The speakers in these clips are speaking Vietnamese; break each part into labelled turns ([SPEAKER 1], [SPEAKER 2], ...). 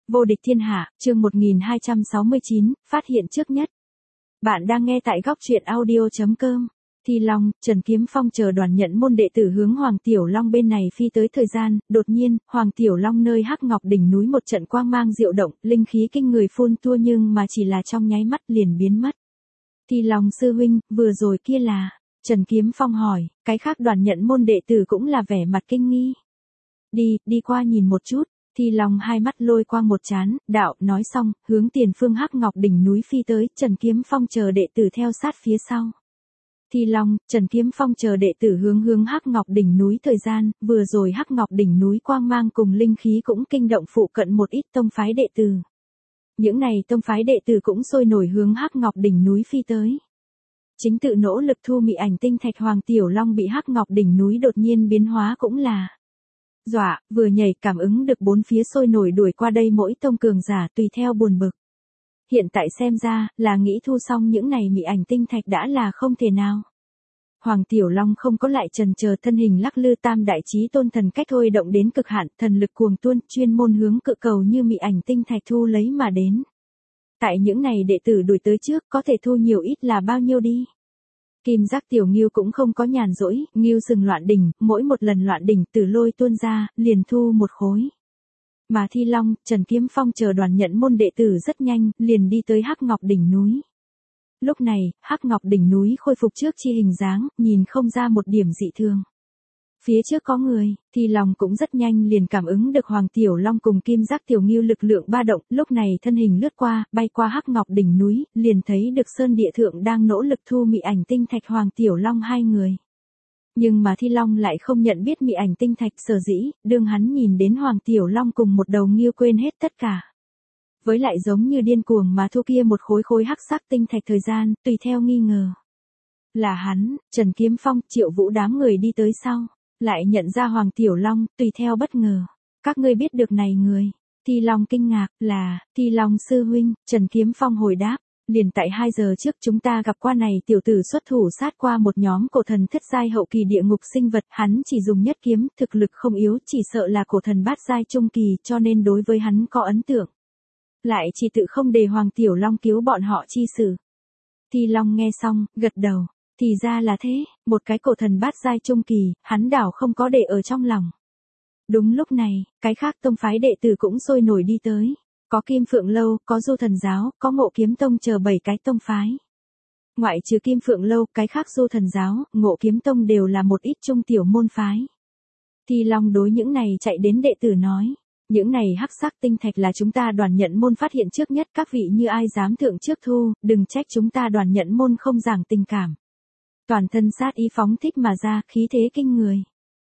[SPEAKER 1] Vô địch thiên hạ, chương 1269, phát hiện trước nhất. Bạn đang nghe tại góc truyện audio.com. Thi Long, Trần Kiếm Phong chờ đoàn nhận môn đệ tử hướng Hoàng Tiểu Long bên này phi tới thời gian, đột nhiên, Hoàng Tiểu Long nơi Hắc Ngọc đỉnh núi một trận quang mang diệu động, linh khí kinh người phun tua nhưng mà chỉ là trong nháy mắt liền biến mất. Thi Long sư huynh, vừa rồi kia là, Trần Kiếm Phong hỏi, cái khác đoàn nhận môn đệ tử cũng là vẻ mặt kinh nghi. Đi qua nhìn một chút. Thi Long hai mắt lôi quang một chán, đạo, nói xong, hướng tiền phương Hắc Ngọc đỉnh núi phi tới, Trần Kiếm Phong chờ đệ tử theo sát phía sau. Thi Long, Trần Kiếm Phong chờ đệ tử hướng Hắc Ngọc đỉnh núi thời gian, vừa rồi Hắc Ngọc đỉnh núi quang mang cùng linh khí cũng kinh động phụ cận một ít tông phái đệ tử. Những này tông phái đệ tử cũng sôi nổi hướng Hắc Ngọc đỉnh núi phi tới. Chính tự nỗ lực thu mị ảnh tinh thạch Hoàng Tiểu Long bị Hắc Ngọc đỉnh núi đột nhiên biến hóa cũng là dọa, vừa nhảy cảm ứng được bốn phía sôi nổi đuổi qua đây mỗi tông cường giả tùy theo buồn bực. Hiện tại xem ra, là nghĩ thu xong những này mị ảnh tinh thạch đã là không thể nào. Hoàng Tiểu Long không có lại chần chờ, thân hình lắc lư tam đại chí tôn thần cách thôi động đến cực hạn, thần lực cuồng tuôn, chuyên môn hướng cự cầu như mị ảnh tinh thạch thu lấy mà đến. Tại những này đệ tử đuổi tới trước, có thể thu nhiều ít là bao nhiêu đi. Kim Giác Tiểu Ngưu cũng không có nhàn rỗi, Ngưu sừng loạn đỉnh, mỗi một lần loạn đỉnh tử lôi tuôn ra, liền thu một khối. Mà Thi Long, Trần Kiếm Phong chờ đoàn nhận môn đệ tử rất nhanh, liền đi tới Hắc Ngọc đỉnh núi. Lúc này, Hắc Ngọc đỉnh núi khôi phục trước chi hình dáng, nhìn không ra một điểm dị thường. Phía trước có người, Thi Long cũng rất nhanh liền cảm ứng được Hoàng Tiểu Long cùng Kim Giác Tiểu Ngưu lực lượng ba động, lúc này thân hình lướt qua, bay qua Hắc Ngọc đỉnh núi, liền thấy được Sơn Địa Thượng đang nỗ lực thu mị ảnh tinh thạch Hoàng Tiểu Long hai người. Nhưng mà Thi Long lại không nhận biết mị ảnh tinh thạch, sở dĩ, đương hắn nhìn đến Hoàng Tiểu Long cùng một đầu ngưu quên hết tất cả. Với lại giống như điên cuồng mà thu kia một khối hắc sắc tinh thạch thời gian, tùy theo nghi ngờ. Là hắn, Trần Kiếm Phong, Triệu Vũ đám người đi tới sau. Lại nhận ra Hoàng Tiểu Long, tùy theo bất ngờ. Các ngươi biết được này người. Thi Long kinh ngạc, là, Thi Long sư huynh, Trần Kiếm Phong hồi đáp. Liền tại 2 giờ trước chúng ta gặp qua này tiểu tử xuất thủ sát qua một nhóm cổ thần thất giai hậu kỳ địa ngục sinh vật. Hắn chỉ dùng nhất kiếm, thực lực không yếu, chỉ sợ là cổ thần bát giai trung kỳ, cho nên đối với hắn có ấn tượng. Lại chỉ tự không để Hoàng Tiểu Long cứu bọn họ chi xử. Thi Long nghe xong, gật đầu. Thì ra là thế, một cái cổ thần bát giai trung kỳ, hắn đảo không có để ở trong lòng. Đúng lúc này, cái khác tông phái đệ tử cũng sôi nổi đi tới. Có Kim Phượng Lâu, có Du Thần Giáo, có Ngộ Kiếm Tông chờ 7 cái tông phái. Ngoại trừ Kim Phượng Lâu, cái khác Du Thần Giáo, Ngộ Kiếm Tông đều là một ít trung tiểu môn phái. Thi Long đối những này chạy đến đệ tử nói. Những này hắc sắc tinh thạch là chúng ta đoàn nhận môn phát hiện trước nhất, các vị như ai dám thượng trước thu, đừng trách chúng ta đoàn nhận môn không giảng tình cảm. Toàn thân sát ý phóng thích mà ra, khí thế kinh người.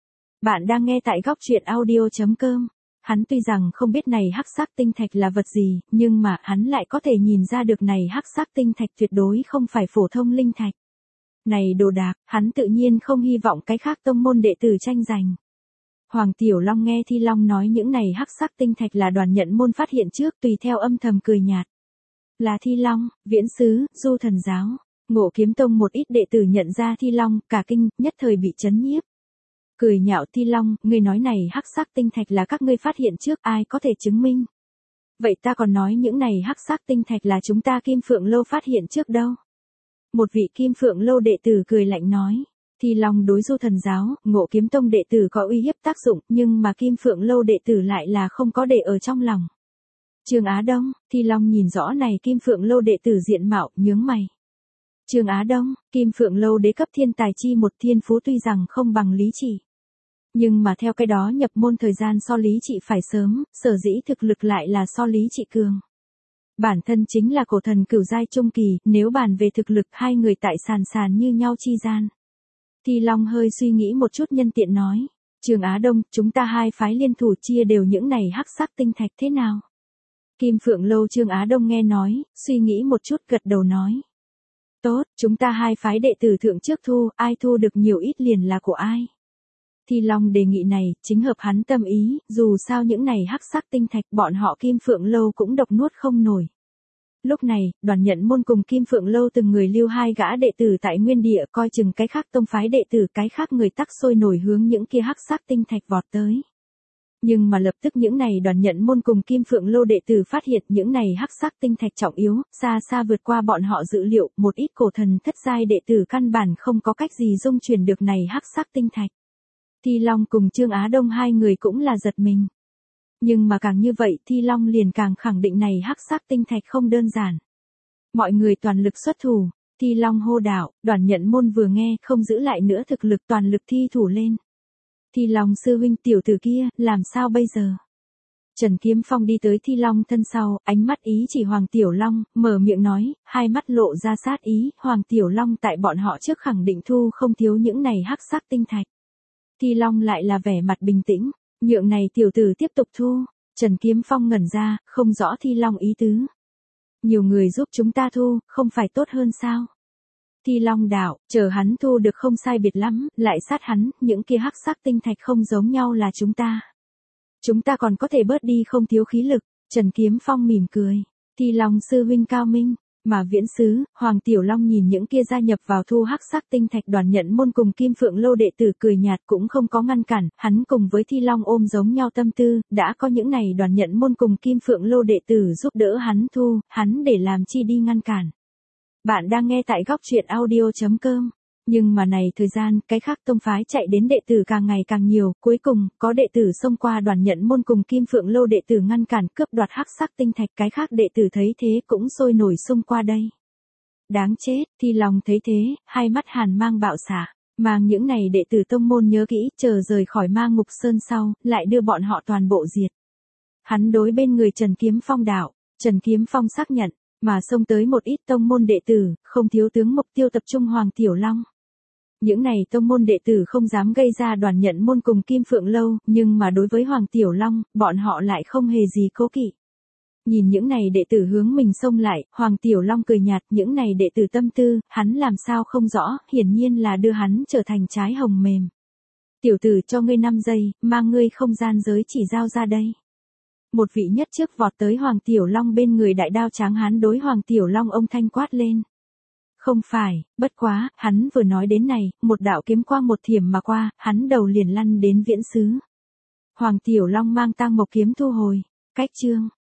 [SPEAKER 1] Bạn đang nghe tại góc truyện audio.com. Hắn tuy rằng không biết này hắc sắc tinh thạch là vật gì, nhưng mà hắn lại có thể nhìn ra được này hắc sắc tinh thạch tuyệt đối không phải phổ thông linh thạch. Này đồ đạc, hắn tự nhiên không hy vọng cái khác tông môn đệ tử tranh giành. Hoàng Tiểu Long nghe Thi Long nói những này hắc sắc tinh thạch là đoàn nhận môn phát hiện trước, tùy theo âm thầm cười nhạt. Là Thi Long, Viễn Sứ, Du Thần Giáo. Ngộ Kiếm Tông một ít đệ tử nhận ra Thi Long, cả kinh, nhất thời bị chấn nhiếp. Cười nhạo Thi Long, ngươi nói này hắc sắc tinh thạch là các ngươi phát hiện trước, ai có thể chứng minh? Vậy ta còn nói những này hắc sắc tinh thạch là chúng ta Kim Phượng Lâu phát hiện trước đâu? Một vị Kim Phượng Lâu đệ tử cười lạnh nói. Thi Long đối Du Thần Giáo, Ngộ Kiếm Tông đệ tử có uy hiếp tác dụng, nhưng mà Kim Phượng Lâu đệ tử lại là không có để ở trong lòng. Trương Á Đông, Thi Long nhìn rõ này Kim Phượng Lâu đệ tử diện mạo, nhướng mày. Trương Á Đông, Kim Phượng Lâu đế cấp thiên tài chi một thiên phú tuy rằng không bằng Lý Chỉ. Nhưng mà theo cái đó nhập môn thời gian so Lý Chỉ phải sớm, sở dĩ thực lực lại là so Lý Chỉ cường. Bản thân chính là cổ thần cửu giai trung kỳ, nếu bàn về thực lực hai người tại sàn như nhau chi gian. Thi Long hơi suy nghĩ một chút nhân tiện nói. Trương Á Đông, chúng ta hai phái liên thủ chia đều những này hắc sắc tinh thạch thế nào? Kim Phượng Lâu Trương Á Đông nghe nói, suy nghĩ một chút gật đầu nói. Tốt, chúng ta hai phái đệ tử thượng trước thu, ai thu được nhiều ít liền là của ai. Thi Long đề nghị này, chính hợp hắn tâm ý, dù sao những này hắc sắc tinh thạch bọn họ Kim Phượng Lâu cũng độc nuốt không nổi. Lúc này, đoàn nhận môn cùng Kim Phượng Lâu từng người lưu 2 gã đệ tử tại nguyên địa coi chừng cái khác tông phái đệ tử, cái khác người tắc sôi nổi hướng những kia hắc sắc tinh thạch vọt tới. Nhưng mà lập tức những này Đoàn Nhận Môn cùng Kim Phượng Lô đệ tử phát hiện những này hắc sắc tinh thạch trọng yếu, xa xa vượt qua bọn họ dự liệu, một ít cổ thần thất giai đệ tử căn bản không có cách gì dung chuyển được này hắc sắc tinh thạch. Thi Long cùng Trương Á Đông hai người cũng là giật mình. Nhưng mà càng như vậy Thi Long liền càng khẳng định này hắc sắc tinh thạch không đơn giản. Mọi người toàn lực xuất thủ, Thi Long hô đạo, Đoàn Nhận Môn vừa nghe không giữ lại nữa thực lực toàn lực thi thủ lên. Thi Long sư huynh tiểu tử kia, làm sao bây giờ? Trần Kiếm Phong đi tới Thi Long thân sau, ánh mắt ý chỉ Hoàng Tiểu Long, mở miệng nói, hai mắt lộ ra sát ý, Hoàng Tiểu Long tại bọn họ trước khẳng định thu không thiếu những này hắc sắc tinh thạch. Thi Long lại là vẻ mặt bình tĩnh, nhượng này tiểu tử tiếp tục thu, Trần Kiếm Phong ngẩn ra, không rõ Thi Long ý tứ. Nhiều người giúp chúng ta thu, không phải tốt hơn sao? Thi Long đạo, chờ hắn thu được không sai biệt lắm, lại sát hắn, những kia hắc sắc tinh thạch không giống nhau là chúng ta. Chúng ta còn có thể bớt đi không thiếu khí lực, Trần Kiếm Phong mỉm cười. Thi Long sư huynh cao minh, mà Viễn Sứ, Hoàng Tiểu Long nhìn những kia gia nhập vào thu hắc sắc tinh thạch Đoàn Nhận Môn cùng Kim Phượng Lô đệ tử cười nhạt cũng không có ngăn cản, hắn cùng với Thi Long ôm giống nhau tâm tư, đã có những này Đoàn Nhận Môn cùng Kim Phượng Lô đệ tử giúp đỡ hắn thu, hắn để làm chi đi ngăn cản. Bạn đang nghe tại góc truyện audio.com. Nhưng mà này thời gian, cái khác tông phái chạy đến đệ tử càng ngày càng nhiều, cuối cùng, có đệ tử xông qua Đoàn Nhận Môn cùng Kim Phượng Lô đệ tử ngăn cản cướp đoạt hắc sắc tinh thạch, cái khác đệ tử thấy thế cũng sôi nổi xông qua đây. Đáng chết, Thi Long thấy thế, hai mắt hàn mang bạo xạ, mang những này đệ tử tông môn nhớ kỹ, chờ rời khỏi Ma Ngục Sơn sau, lại đưa bọn họ toàn bộ diệt. Hắn đối bên người Trần Kiếm Phong đạo, Trần Kiếm Phong xác nhận, mà xông tới một ít tông môn đệ tử, không thiếu tướng mục tiêu tập trung Hoàng Tiểu Long. Những này tông môn đệ tử không dám gây ra Đoàn Nhận Môn cùng Kim Phượng Lâu, nhưng mà đối với Hoàng Tiểu Long, bọn họ lại không hề gì cố kỵ. Nhìn những này đệ tử hướng mình xông lại, Hoàng Tiểu Long cười nhạt, những này đệ tử tâm tư, hắn làm sao không rõ, hiển nhiên là đưa hắn trở thành trái hồng mềm. Tiểu tử cho ngươi 5 giây, mang ngươi không gian giới chỉ giao ra đây. Một vị nhất trước vọt tới Hoàng Tiểu Long bên người đại đao tráng hán đối Hoàng Tiểu Long ông thanh quát lên. Không phải, bất quá, hắn vừa nói đến này, một đạo kiếm quang một thiểm mà qua, hắn đầu liền lăn đến Viễn Sứ. Hoàng Tiểu Long mang tang mộc kiếm thu hồi, cách chương.